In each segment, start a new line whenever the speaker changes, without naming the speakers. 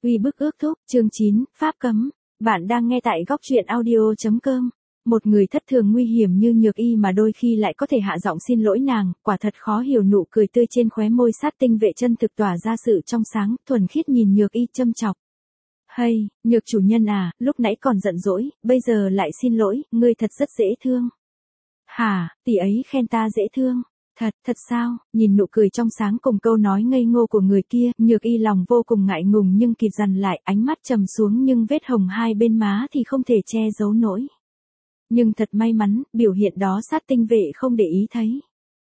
Uy bức ước thúc, chương 9, Pháp cấm. Bạn đang nghe tại góc truyện audio.com. Một người thất thường nguy hiểm như Nhược Y mà đôi khi lại có thể hạ giọng xin lỗi nàng, quả thật khó hiểu. Nụ cười tươi trên khóe môi sát tinh vệ chân thực tỏa ra sự trong sáng, thuần khiết nhìn Nhược Y châm chọc. Hay, Nhược chủ nhân à, lúc nãy còn giận dỗi, bây giờ lại xin lỗi, ngươi thật rất dễ thương. Hả, tỷ ấy khen ta dễ thương. Thật sao, nhìn nụ cười trong sáng cùng câu nói ngây ngô của người kia, Nhược Y lòng vô cùng ngại ngùng nhưng kịp dằn lại, ánh mắt trầm xuống nhưng vết hồng hai bên má thì không thể che giấu nổi. Nhưng thật may mắn, biểu hiện đó sát tinh vệ không để ý thấy.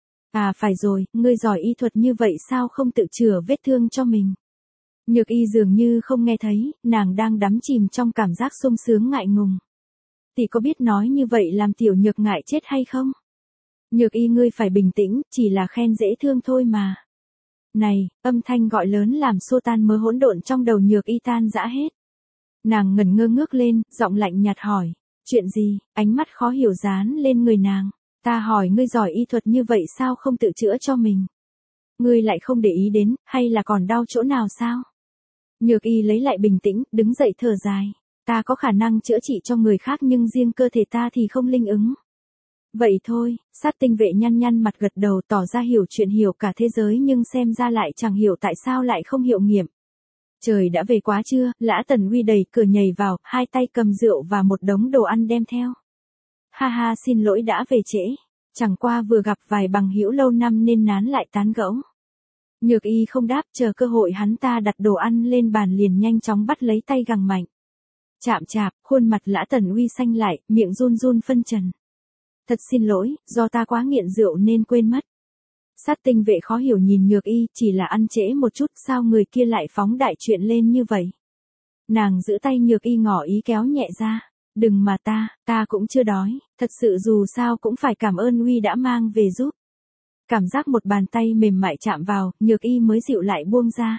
À phải rồi, ngươi giỏi y thuật như vậy sao không tự chữa vết thương cho mình. Nhược Y dường như không nghe thấy, nàng đang đắm chìm trong cảm giác sung sướng ngại ngùng. Tỷ có biết nói như vậy làm tiểu Nhược ngại chết hay không? Nhược Y ngươi phải bình tĩnh, chỉ là khen dễ thương thôi mà. Này, âm thanh gọi lớn làm xua tan mớ hỗn độn trong đầu Nhược Y tan rã hết. Nàng ngẩn ngơ ngước lên, giọng lạnh nhạt hỏi, chuyện gì, ánh mắt khó hiểu dán lên người nàng. Ta hỏi ngươi giỏi y thuật như vậy sao không tự chữa cho mình? Ngươi lại không để ý đến, hay là còn đau chỗ nào sao? Nhược Y lấy lại bình tĩnh, đứng dậy thở dài. Ta có khả năng chữa trị cho người khác nhưng riêng cơ thể ta thì không linh ứng. Vậy thôi, sát tinh vệ nhăn nhăn mặt gật đầu tỏ ra hiểu chuyện hiểu cả thế giới nhưng xem ra lại chẳng hiểu tại sao lại không hiệu nghiệm. Trời đã về quá trưa, Lã Tần Uy đẩy cửa nhảy vào, hai tay cầm rượu và một đống đồ ăn đem theo. Ha ha xin lỗi đã về trễ, chẳng qua vừa gặp vài bằng hữu lâu năm nên nán lại tán gẫu. Nhược Y không đáp chờ cơ hội hắn ta đặt đồ ăn lên bàn liền nhanh chóng bắt lấy tay gằng mạnh. Chạm chạp, khuôn mặt Lã Tần Uy xanh lại, miệng run run phân trần. Thật xin lỗi, do ta quá nghiện rượu nên quên mất. Sát tinh vệ khó hiểu nhìn Nhược Y, chỉ là ăn trễ một chút sao người kia lại phóng đại chuyện lên như vậy. Nàng giữ tay Nhược Y ngỏ ý kéo nhẹ ra. Đừng mà ta cũng chưa đói, thật sự dù sao cũng phải cảm ơn Uy đã mang về giúp. Cảm giác một bàn tay mềm mại chạm vào, Nhược Y mới dịu lại buông ra.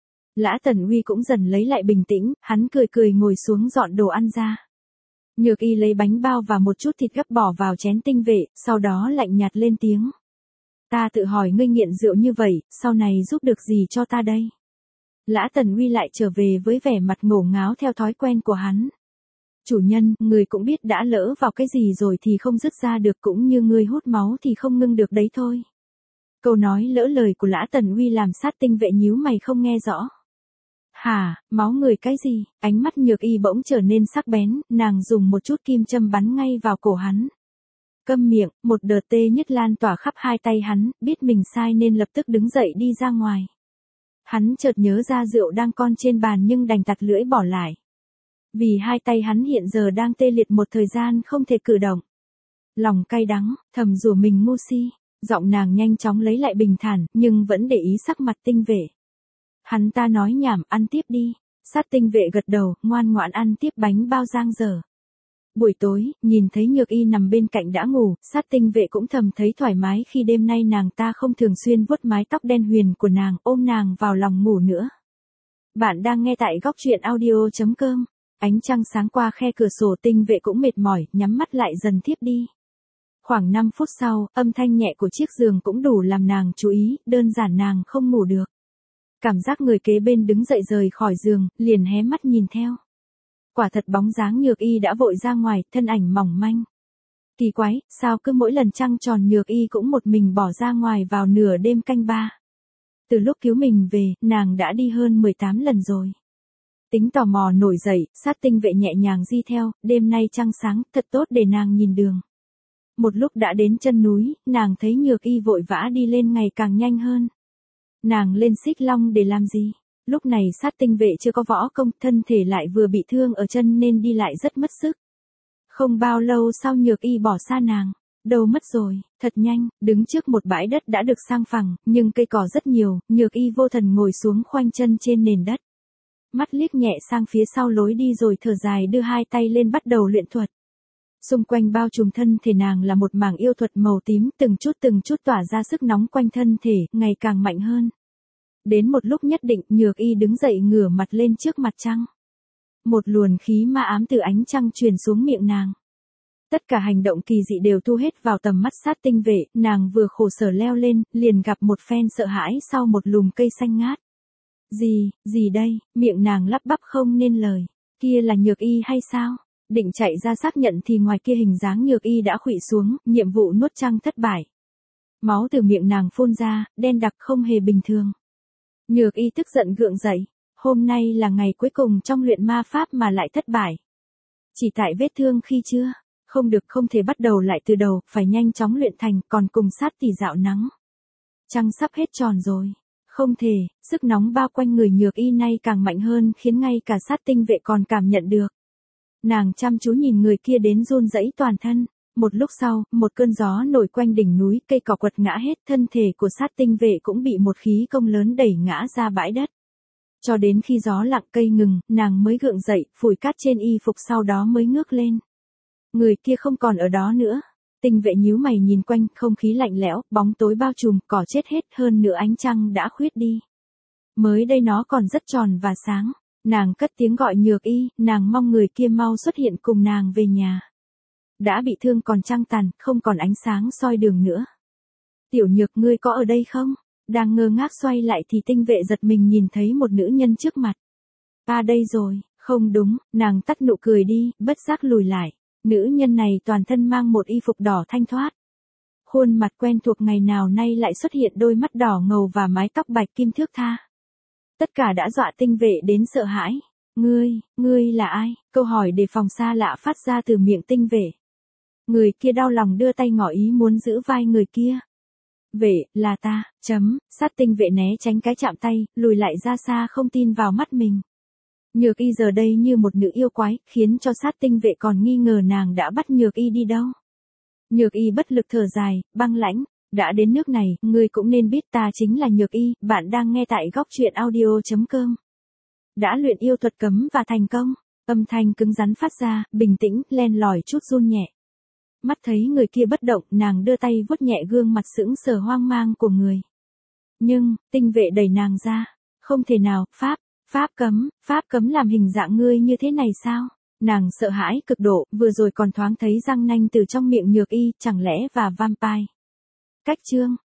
Lã Tần Uy cũng dần lấy lại bình tĩnh, hắn cười cười ngồi xuống dọn đồ ăn ra. Nhược Y lấy bánh bao và một chút thịt gấp bỏ vào chén tinh vệ, sau đó lạnh nhạt lên tiếng. Ta tự hỏi ngươi nghiện rượu như vậy, sau này giúp được gì cho ta đây? Lã Tần Uy lại trở về với vẻ mặt ngổ ngáo theo thói quen của hắn. Chủ nhân, người cũng biết đã lỡ vào cái gì rồi thì không dứt ra được cũng như người hút máu thì không ngưng được đấy thôi. Câu nói lỡ lời của Lã Tần Uy làm sát tinh vệ nhíu mày không nghe rõ. Hả, máu người cái gì? Ánh mắt Nhược Y bỗng trở nên sắc bén, nàng dùng một chút kim châm bắn ngay vào cổ hắn. Câm miệng, một đợt tê nhức lan tỏa khắp hai tay hắn, biết mình sai nên lập tức đứng dậy đi ra ngoài. Hắn chợt nhớ ra rượu đang con trên bàn nhưng đành tặt lưỡi bỏ lại. Vì hai tay hắn hiện giờ đang tê liệt một thời gian không thể cử động. Lòng cay đắng, thầm rủa mình ngu si, giọng nàng nhanh chóng lấy lại bình thản nhưng vẫn để ý sắc mặt tinh vệ. Hắn ta nói nhảm ăn tiếp đi, sát tinh vệ gật đầu, ngoan ngoãn ăn tiếp bánh bao giang dở. Buổi tối, nhìn thấy Nhược Y nằm bên cạnh đã ngủ, sát tinh vệ cũng thầm thấy thoải mái khi đêm nay nàng ta không thường xuyên vuốt mái tóc đen huyền của nàng, ôm nàng vào lòng ngủ nữa. Bạn đang nghe tại góc truyện audio.com. Ánh trăng sáng qua khe cửa sổ tinh vệ cũng mệt mỏi, nhắm mắt lại dần thiếp đi. Khoảng 5 phút sau, âm thanh nhẹ của chiếc giường cũng đủ làm nàng chú ý, đơn giản nàng không ngủ được. Cảm giác người kế bên đứng dậy rời khỏi giường, liền hé mắt nhìn theo. Quả thật bóng dáng Nhược Y đã vội ra ngoài, thân ảnh mỏng manh. Kỳ quái, sao cứ mỗi lần trăng tròn Nhược Y cũng một mình bỏ ra ngoài vào nửa đêm canh ba. Từ lúc cứu mình về, nàng đã đi hơn 18 lần rồi. Tính tò mò nổi dậy, sát tinh vệ nhẹ nhàng di theo, đêm nay trăng sáng, thật tốt để nàng nhìn đường. Một lúc đã đến chân núi, nàng thấy Nhược Y vội vã đi lên ngày càng nhanh hơn. Nàng lên xích long để làm gì? Lúc này sát tinh vệ chưa có võ công, thân thể lại vừa bị thương ở chân nên đi lại rất mất sức. Không bao lâu sau Nhược Y bỏ xa nàng. Đâu mất rồi, thật nhanh, đứng trước một bãi đất đã được sang phẳng, nhưng cây cỏ rất nhiều, Nhược Y vô thần ngồi xuống khoanh chân trên nền đất. Mắt liếc nhẹ sang phía sau lối đi rồi thở dài đưa hai tay lên bắt đầu luyện thuật. Xung quanh bao trùm thân thể nàng là một mảng yêu thuật màu tím, từng chút tỏa ra sức nóng quanh thân thể, ngày càng mạnh hơn. Đến một lúc nhất định, Nhược Y đứng dậy ngửa mặt lên trước mặt trăng. Một luồng khí ma ám từ ánh trăng truyền xuống miệng nàng. Tất cả hành động kỳ dị đều thu hết vào tầm mắt sát tinh vệ, nàng vừa khổ sở leo lên, liền gặp một phen sợ hãi sau một lùm cây xanh ngát. Gì đây, miệng nàng lắp bắp không nên lời. Kia là Nhược Y hay sao? Định chạy ra xác nhận thì ngoài kia hình dáng Nhược Y đã khuỵu xuống, nhiệm vụ nuốt trăng thất bại. Máu từ miệng nàng phun ra, đen đặc không hề bình thường. Nhược Y tức giận gượng dậy. Hôm nay là ngày cuối cùng trong luyện ma pháp mà lại thất bại. Chỉ tại vết thương khi chưa. Không thể bắt đầu lại từ đầu, phải nhanh chóng luyện thành, còn cùng sát tỷ dạo nắng. Trăng sắp hết tròn rồi. Không thể, sức nóng bao quanh người Nhược Y nay càng mạnh hơn khiến ngay cả sát tinh vệ còn cảm nhận được. Nàng chăm chú nhìn người kia đến run rẩy toàn thân. Một lúc sau, một cơn gió nổi quanh đỉnh núi, cây cỏ quật ngã hết, thân thể của sát tinh vệ cũng bị một khí công lớn đẩy ngã ra bãi đất. Cho đến khi gió lặng cây ngừng, nàng mới gượng dậy, phủi cát trên y phục sau đó mới ngước lên. Người kia không còn ở đó nữa. Tinh vệ nhíu mày nhìn quanh, không khí lạnh lẽo, bóng tối bao trùm, cỏ chết hết, hơn nữa ánh trăng đã khuyết đi. Mới đây nó còn rất tròn và sáng. Nàng cất tiếng gọi Nhược Y, nàng mong người kia mau xuất hiện cùng nàng về nhà. Đã bị thương còn trăng tàn, không còn ánh sáng soi đường nữa. Tiểu Nhược, ngươi có ở đây không? Đang ngơ ngác xoay lại thì tinh vệ giật mình nhìn thấy một nữ nhân trước mặt. Đây rồi, không đúng, nàng tắt nụ cười đi, bất giác lùi lại. Nữ nhân này toàn thân mang một y phục đỏ thanh thoát. Khuôn mặt quen thuộc ngày nào nay lại xuất hiện đôi mắt đỏ ngầu và mái tóc bạch kim thướt tha. Tất cả đã dọa tinh vệ đến sợ hãi. Ngươi là ai? Câu hỏi đề phòng xa lạ phát ra từ miệng tinh vệ. Người kia đau lòng đưa tay ngỏ ý muốn giữ vai người kia. Vệ, là ta, sát tinh vệ né tránh cái chạm tay, lùi lại ra xa không tin vào mắt mình. Nhược Y giờ đây như một nữ yêu quái, khiến cho sát tinh vệ còn nghi ngờ nàng đã bắt Nhược Y đi đâu. Nhược Y bất lực thở dài, băng lãnh, đã đến nước này, ngươi cũng nên biết ta chính là Nhược Y, bạn đang nghe tại góc truyện audio.com. Đã luyện yêu thuật cấm và thành công, âm thanh cứng rắn phát ra, bình tĩnh, len lỏi chút run nhẹ. Mắt thấy người kia bất động, nàng đưa tay vuốt nhẹ gương mặt sững sờ hoang mang của người. Nhưng, tinh vệ đẩy nàng ra, không thể nào, pháp cấm làm hình dạng ngươi như thế này sao? Nàng sợ hãi cực độ, vừa rồi còn thoáng thấy răng nanh từ trong miệng Nhược Y, chẳng lẽ và vampire. Cách chương,